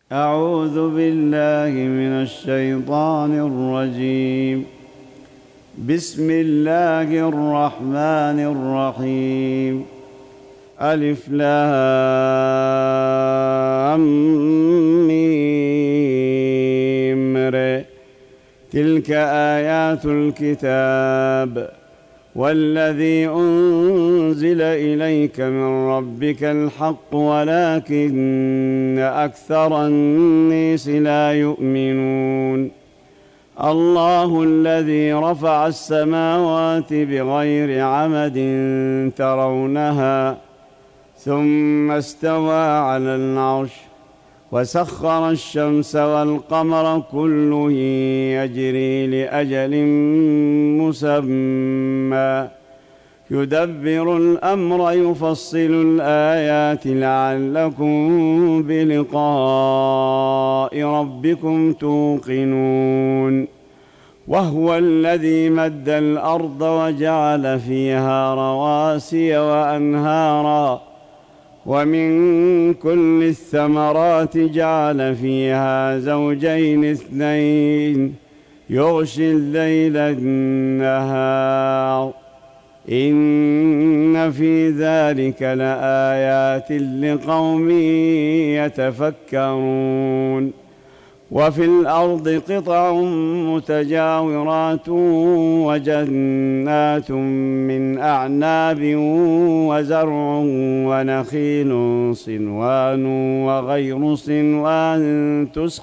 أعوذ بالله من الشيطان الرجيم. بسم الله الرحمن الرحيم. ألف لام ميم ر. تلك آيات الكتاب والذي أنزل إليك من ربك الحق ولكن أكثر الناس لا يؤمنون. الله الذي رفع السماوات بغير عمد ترونها ثم استوى على العرش وسخر الشمس والقمر كل يجري لأجل مسمى يدبر الأمر يفصل الآيات لعلكم بلقاء ربكم توقنون. وهو الذي مد الأرض وجعل فيها رواسي وأنهارا ومن كل الثمرات جعل فيها زوجين اثنين يغشي الليل النهار إن في ذلك لآيات لقوم يتفكرون. وفي الأرض قطع متجاورات وجنات من أعناب وزرع ونخيل صنوان وغير صنوان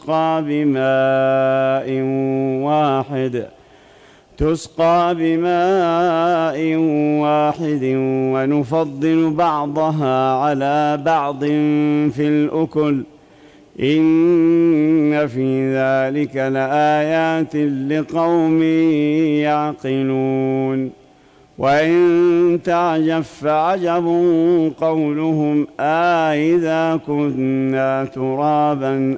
تسقى بماء واحد ونفضل بعضها على بعض في الأكل إن في ذلك لآيات لقوم يعقلون. وإن تعجب فعجب قولهم أإذا كنا ترابا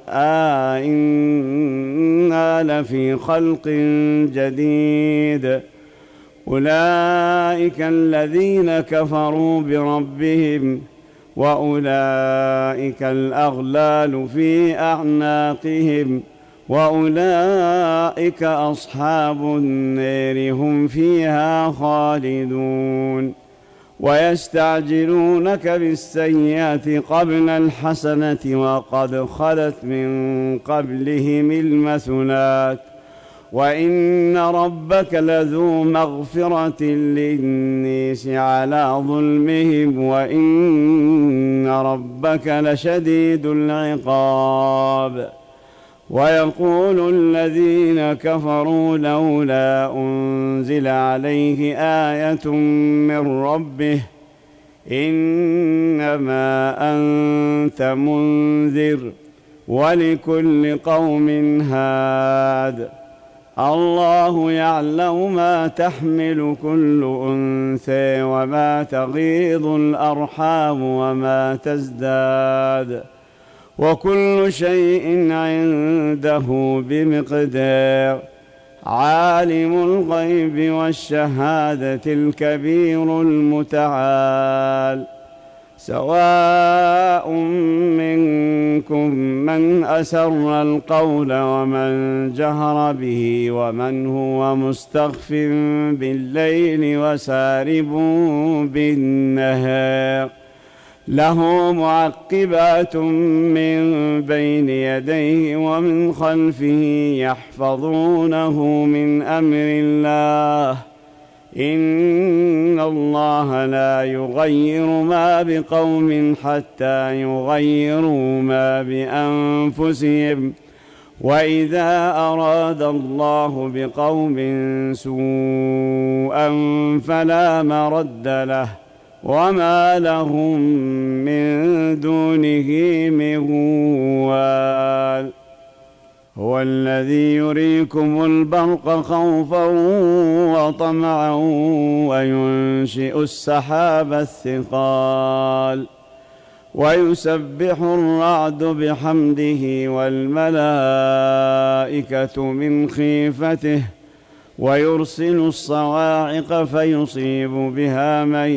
أإنا لفي خلق جديد. أولئك الذين كفروا بربهم وأولئك الأغلال في أعناقهم وأولئك أصحاب النار هم فيها خالدون. ويستعجلونك بالسيئات قبل الحسنة وقد خلت من قبلهم المثلات وإن ربك لذو مغفرة للناس على ظلمهم وإن ربك لشديد العقاب. ويقول الذين كفروا لولا أنزل عليه آية من ربه إنما أنت منذر ولكل قوم هاد. الله يعلم ما تحمل كل أنثى وما تغيض الأرحام وما تزداد وكل شيء عنده بمقدار. عالم الغيب والشهادة الكبير المتعال. سواء منكم من أسر القول ومن جهر به ومن هو مستخف بالليل وسارب بالنهار له معقبات من بين يديه ومن خلفه يحفظونه من أمر الله إن الله لا يغير ما بقوم حتى يغيروا ما بأنفسهم وإذا أراد الله بقوم سوءا فلا مرد له وما لهم من دونه من وال. هو الذي يريكم البرق خوفا وطمعا وينشئ السحاب الثقال ويسبح الرعد بحمده والملائكة من خيفته ويرسل الصواعق فيصيب بها من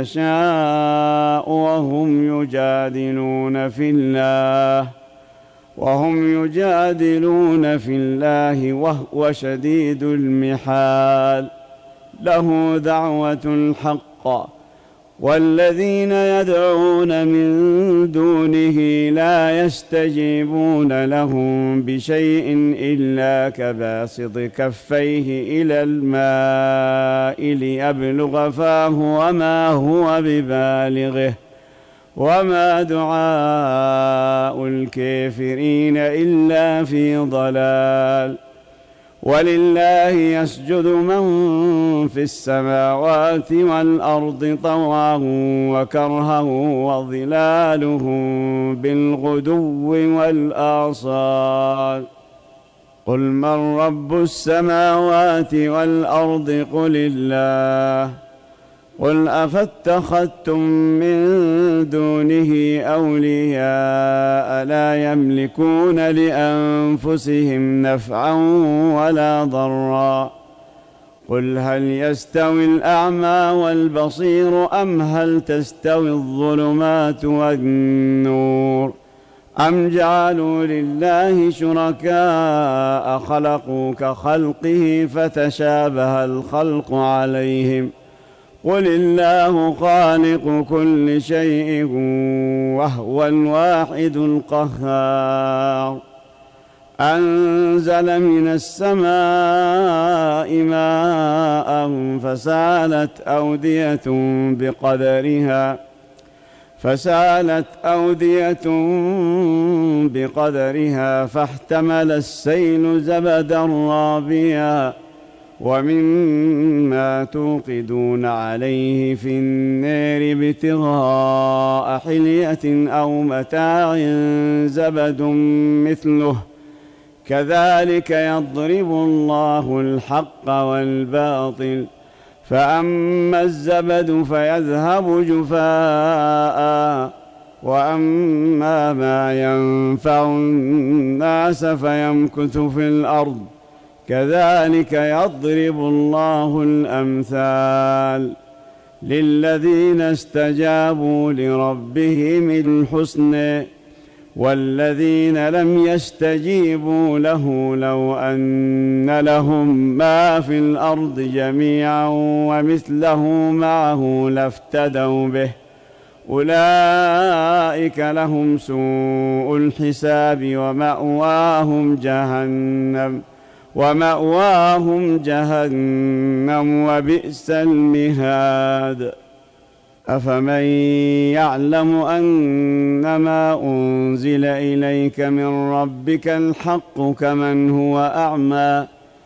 يشاء وهم يجادلون في الله وهم يجادلون في الله وهو شديد المحال. له دعوة الحق والذين يدعون من دونه لا يستجيبون لهم بشيء إلا كباسط كفيه إلى الماء ليبلغ فاه وما هو ببالغه وما دعاء الكافرين إلا في ضلال. ولله يسجد من في السماوات والأرض طوعا وكرها وظلالهم بالغدو والآصال. قل من رب السماوات والأرض قل الله. قل أفاتخذتم من دونه أولياء لا يملكون لأنفسهم نفعا ولا ضرا. قل هل يستوي الأعمى والبصير أم هل تستوي الظلمات والنور أم جعلوا لله شركاء خلقوا كخلقه فتشابه الخلق عليهم. قل الله خالق كل شيء وهو الواحد القهار. أنزل من السماء ماء فسالت أودية بقدرها فاحتمل السيل زبدا رابيا ومما توقدون عليه في النار ابتغاء حلية أو متاع زبد مثله كذلك يضرب الله الحق والباطل. فأما الزبد فيذهب جفاء وأما ما ينفع الناس فيمكث في الأرض كذلك يضرب الله الأمثال. للذين استجابوا لربهم الحسنى والذين لم يستجيبوا له لو أن لهم ما في الأرض جميعا ومثله معه لافتدوا به أولئك لهم سوء الحساب ومأواهم جهنم وبئس المهاد. أفمن يعلم أنما أنزل إليك من ربك الحق كمن هو أعمى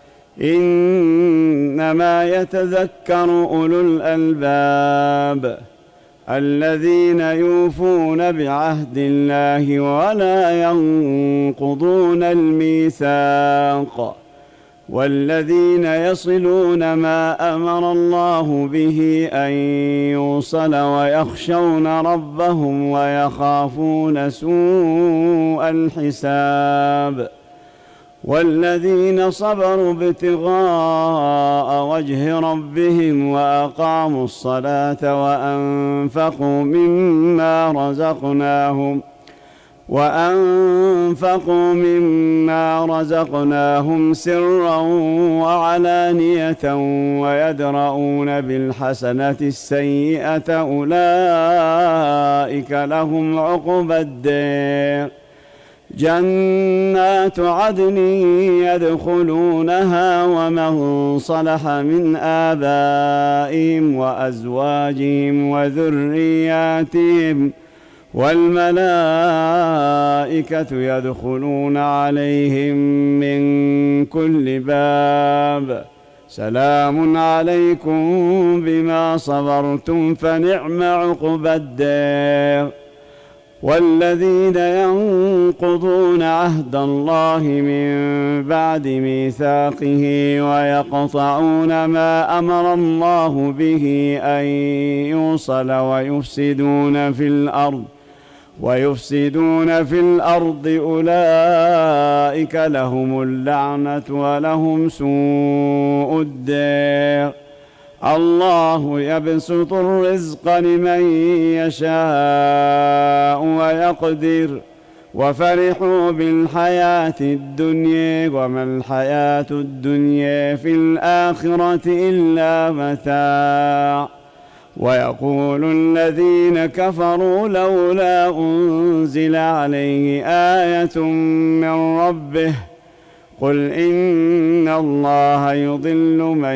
إنما يتذكر أولو الألباب الذين يوفون بعهد الله ولا ينقضون الميثاق والذين يصلون ما أمر الله به أن يوصل ويخشون ربهم ويخافون سوء الحساب. والذين صبروا ابتغاء وجه ربهم وأقاموا الصلاة وأنفقوا مما رزقناهم سرا وعلانية ويدرؤون بالحسنة السيئة أولئك لهم عقبى الدار. جنات عدن يدخلونها ومن صلح من آبائهم وأزواجهم وذرياتهم والملائكة يدخلون عليهم من كل باب سلام عليكم بما صبرتم فنعم عقبى الدار. والذين ينقضون عهد الله من بعد ميثاقه ويقطعون ما أمر الله به أن يوصل ويفسدون في الأرض أولئك لهم اللعنة ولهم سوء الدار. الله يبسط الرزق لمن يشاء ويقدر وفرحوا بالحياة الدنيا وما الحياة الدنيا في الآخرة إلا متاع. ويقول الذين كفروا لولا أنزل عليه آية من ربه قل إن الله يضل من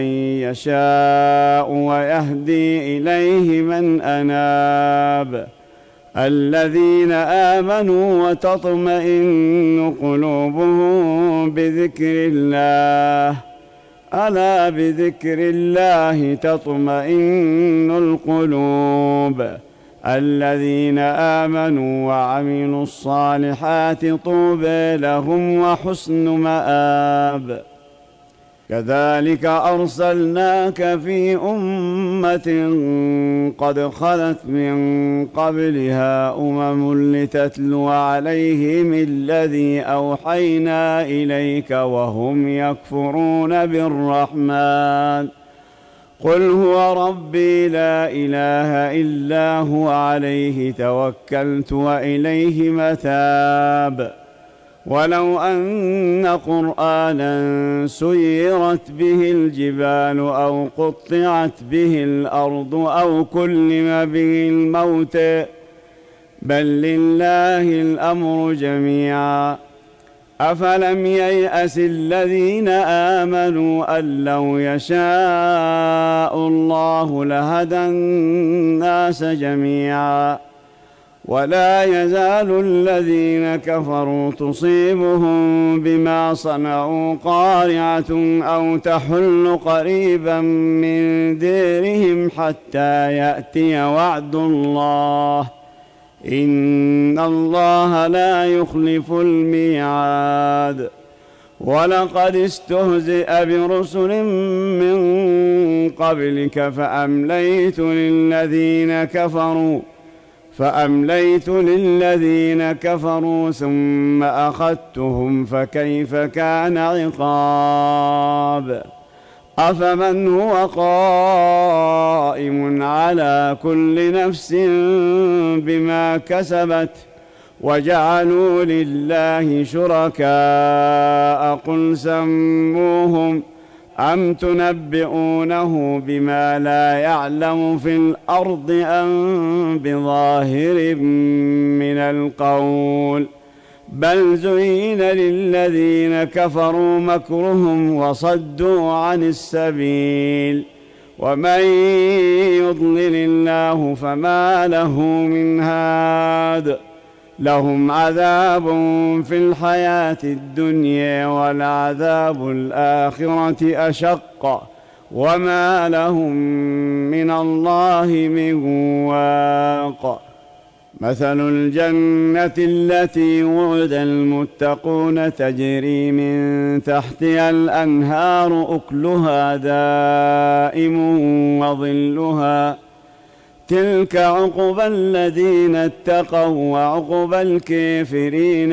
يشاء ويهدي إليه من أناب الذين آمنوا وتطمئن قلوبهم بذكر الله ألا بذكر الله تطمئن القلوب الذين آمنوا وعملوا الصالحات طوبى لهم وحسن مآب. كذلك أرسلناك في أمة قد خلت من قبلها لتتلو عليهم الذي أوحينا إليك وهم يكفرون بالرحمن قل هو ربي لا إله إلا هو عليه توكلت وإليه متاب. ولو أن قرآنا سيرت به الجبال أو قطعت به الأرض أو كلم به الموت بل لله الأمر جميعا أفلم ييأس الذين آمنوا أن لو يشاء الله لهدى الناس جميعا ولا يزال الذين كفروا تصيبهم بما صنعوا قارعة أو تحل قريبا من ديرهم حتى يأتي وعد الله إن الله لا يخلف الميعاد. ولقد استهزئ برسل من قبلك فأمليت للذين كفروا ثم أخذتهم فكيف كان عقاب. أفمن هو قائم على كل نفس بما كسبت وجعلوا لله شركاء قل سموهم أم تنبئونه بما لا يعلم في الأرض أم بظاهر من القول بل زين للذين كفروا مكرهم وصدوا عن السبيل ومن يضلل الله فما له من هاد لهم عذاب في الحياة الدنيا ولعذاب الآخرة أشق وما لهم من الله من واق. مثل الجنة التي وعد المتقون تجري من تحتها الأنهار أكلها دائم وظلها تلك عقبى الذين اتقوا وعقبى الكافرين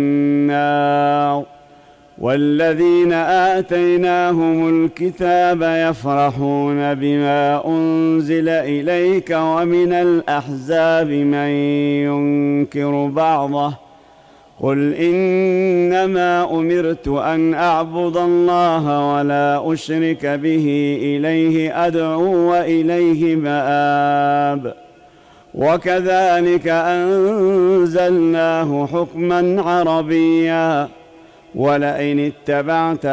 النار. والذين آتيناهم الكتاب يفرحون بما أنزل إليك ومن الأحزاب من ينكر بعضه قل إنما أمرت أن أعبد الله ولا أشرك به إليه أدعو وإليه مآب. وكذلك أنزلناه حكما عربيا ولئن اتبعت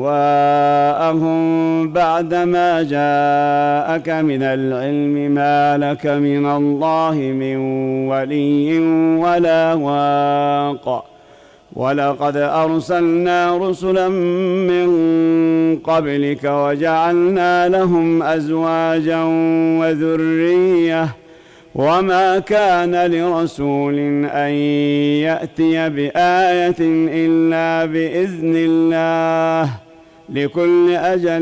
أهواءهم بعدما جاءك من العلم ما لك من الله من ولي ولا واق. ولقد أرسلنا رسلا من قبلك وجعلنا لهم أزواجا وذرية وما كان لرسول أن يأتي بآية إلا بإذن الله لكل أجل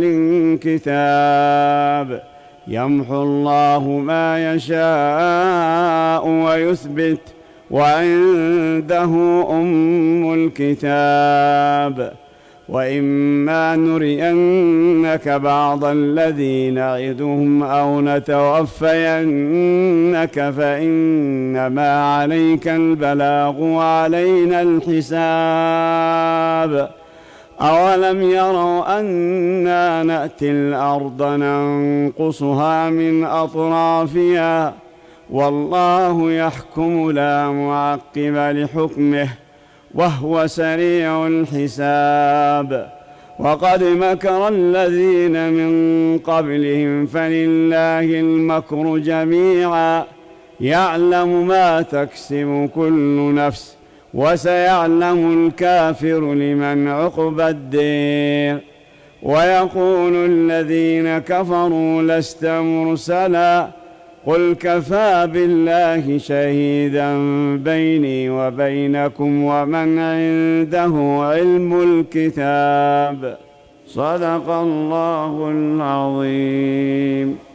كتاب يمحو الله ما يشاء ويثبت وعنده أم الكتاب. وإما نرينك بعض الذي نعدهم أو نتوفينك فإنما عليك البلاغ وعلينا الحساب. أولم يروا أنا نأتي الأرض ننقصها من أطرافها والله يحكم لا معقب لحكمه وهو سريع الحساب. وقد مكر الذين من قبلهم فلله المكر جميعا يعلم ما تكسب كل نفس وسيعلم الكافر لمن عقبى الدير. ويقول الذين كفروا لست مرسلا قل كفى بالله شهيدا بيني وبينكم ومن عنده علم الكتاب. صدق الله العظيم.